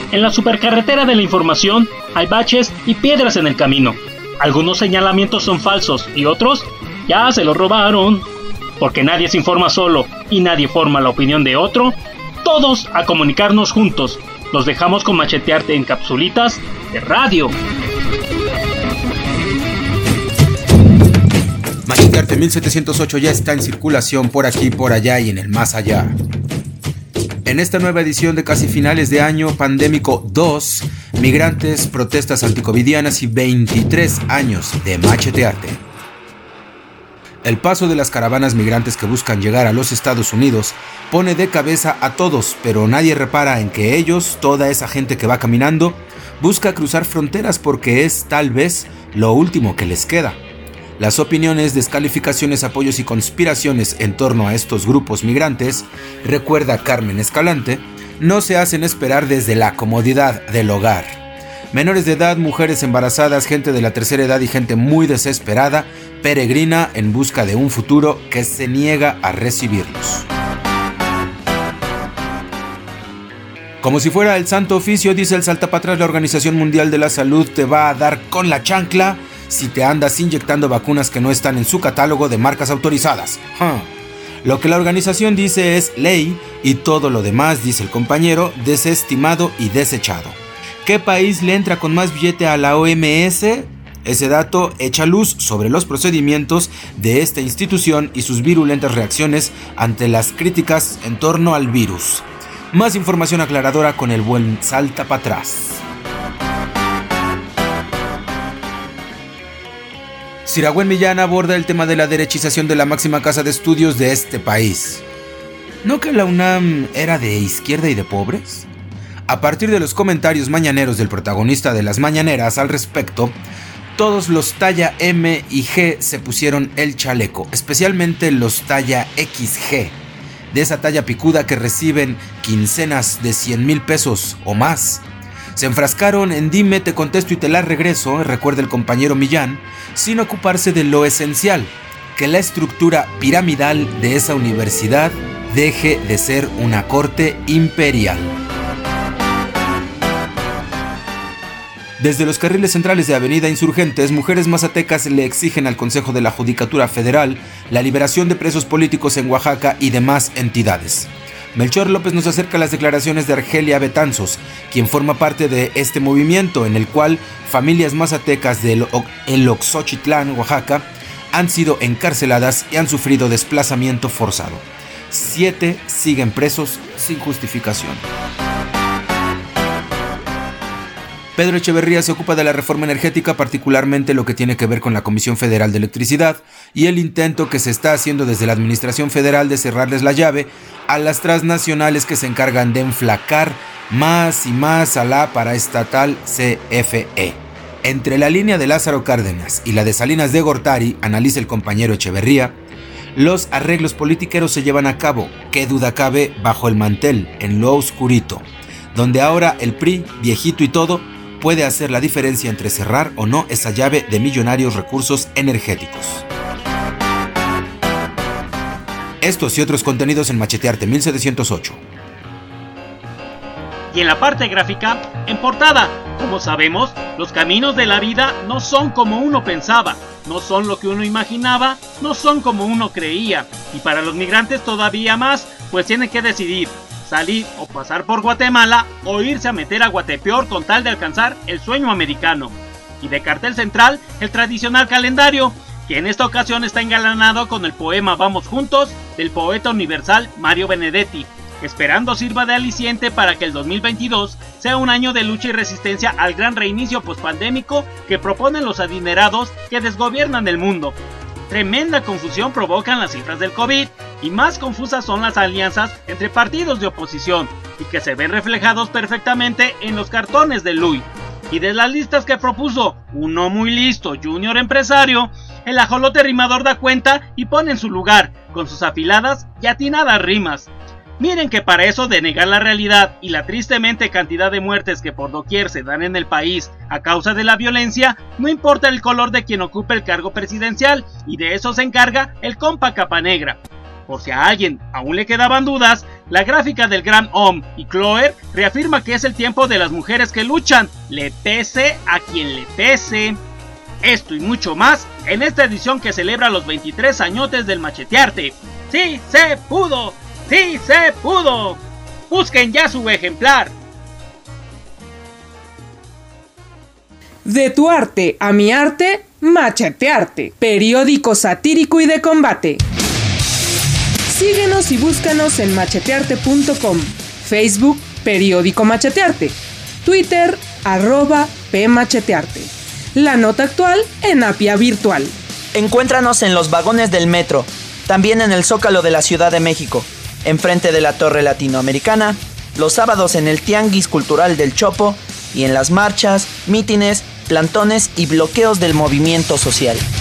En la supercarretera de la información hay baches y piedras en el camino. Algunos señalamientos son falsos y otros ya se los robaron. Porque nadie se informa solo y nadie forma la opinión de otro, todos a comunicarnos juntos. Los dejamos con Machetearte en capsulitas de radio. Machetearte 1708 ya está en circulación por aquí, por allá y en el más allá. En esta nueva edición de casi finales de año pandémico 2, migrantes, protestas anticovidianas y 23 años de Machetearte. El paso de las caravanas migrantes que buscan llegar a los Estados Unidos pone de cabeza a todos, pero nadie repara en que ellos, toda esa gente que va caminando, busca cruzar fronteras porque es tal vez lo último que les queda. Las opiniones, descalificaciones, apoyos y conspiraciones en torno a estos grupos migrantes, recuerda Carmen Escalante, no se hacen esperar desde la comodidad del hogar. Menores de edad, mujeres embarazadas, gente de la tercera edad y gente muy desesperada, peregrina en busca de un futuro que se niega a recibirlos. Como si fuera el santo oficio, dice el saltapatrás, la Organización Mundial de la Salud te va a dar con la chancla si te andas inyectando vacunas que no están en su catálogo de marcas autorizadas. Lo que la organización dice es ley y todo lo demás, dice el compañero, desestimado y desechado. ¿Qué país le entra con más billete a la OMS? Ese dato echa luz sobre los procedimientos de esta institución y sus virulentas reacciones ante las críticas en torno al virus. Más información aclaradora con el buen saltapatrás. Siragüen Millán aborda el tema de la derechización de la máxima casa de estudios de este país. ¿No que la UNAM era de izquierda y de pobres? A partir de los comentarios mañaneros del protagonista de las mañaneras al respecto, todos los talla M y G se pusieron el chaleco, especialmente los talla XG, de esa talla picuda que reciben quincenas de 100,000 pesos o más. Se enfrascaron en dime, te contesto y te la regreso, recuerda el compañero Millán, sin ocuparse de lo esencial, que la estructura piramidal de esa universidad deje de ser una corte imperial. Desde los carriles centrales de Avenida Insurgentes, mujeres mazatecas le exigen al Consejo de la Judicatura Federal la liberación de presos políticos en Oaxaca y demás entidades. Melchor López nos acerca las declaraciones de Argelia Betanzos, quien forma parte de este movimiento en el cual familias mazatecas del Oxochitlán, Oaxaca, han sido encarceladas y han sufrido desplazamiento forzado. 7 siguen presos sin justificación. Pedro Echeverría se ocupa de la reforma energética, particularmente lo que tiene que ver con la Comisión Federal de Electricidad y el intento que se está haciendo desde la Administración Federal de cerrarles la llave a las transnacionales que se encargan de enflacar más y más a la paraestatal CFE. Entre la línea de Lázaro Cárdenas y la de Salinas de Gortari, analiza el compañero Echeverría, los arreglos politiqueros se llevan a cabo, qué duda cabe, bajo el mantel, en lo oscurito, donde ahora el PRI, viejito y todo, puede hacer la diferencia entre cerrar o no esa llave de millonarios recursos energéticos. Estos y otros contenidos en Machetearte 1708. Y en la parte gráfica, en portada, como sabemos, los caminos de la vida no son como uno pensaba, no son lo que uno imaginaba, no son como uno creía. Y para los migrantes todavía más, pues tienen que decidir salir o pasar por Guatemala o irse a meter a Guatepeor con tal de alcanzar el sueño americano. Y de cartel central, el tradicional calendario, que en esta ocasión está engalanado con el poema Vamos Juntos del poeta universal Mario Benedetti, esperando sirva de aliciente para que el 2022 sea un año de lucha y resistencia al gran reinicio pospandémico que proponen los adinerados que desgobiernan el mundo. Tremenda confusión provocan las cifras del COVID y más confusas son las alianzas entre partidos de oposición y que se ven reflejados perfectamente en los cartones de Luis. Y de las listas que propuso uno muy listo junior empresario, el ajolote rimador da cuenta y pone en su lugar con sus afiladas y atinadas rimas. Miren que para eso de negar la realidad y la tristemente cantidad de muertes que por doquier se dan en el país a causa de la violencia, no importa el color de quien ocupe el cargo presidencial, y de eso se encarga el compa capa negra. Por si a alguien aún le quedaban dudas, La gráfica del gran Om y Chloe reafirma que es el tiempo de las mujeres que luchan, le pese a quien le pese. Esto y mucho más en esta edición que celebra los 23 añotes del Machetearte. ¡Sí se pudo! ¡Sí se pudo! ¡Busquen ya su ejemplar! De tu arte a mi arte, Machetearte, periódico satírico y de combate. Síguenos y búscanos en machetearte.com, Facebook, periódico Machetearte, Twitter, @pmachetearte. La nota actual en Apia Virtual. Encuéntranos en los vagones del metro, también en el Zócalo de la Ciudad de México, enfrente de la Torre Latinoamericana, los sábados en el Tianguis Cultural del Chopo y en las marchas, mítines, plantones y bloqueos del movimiento social.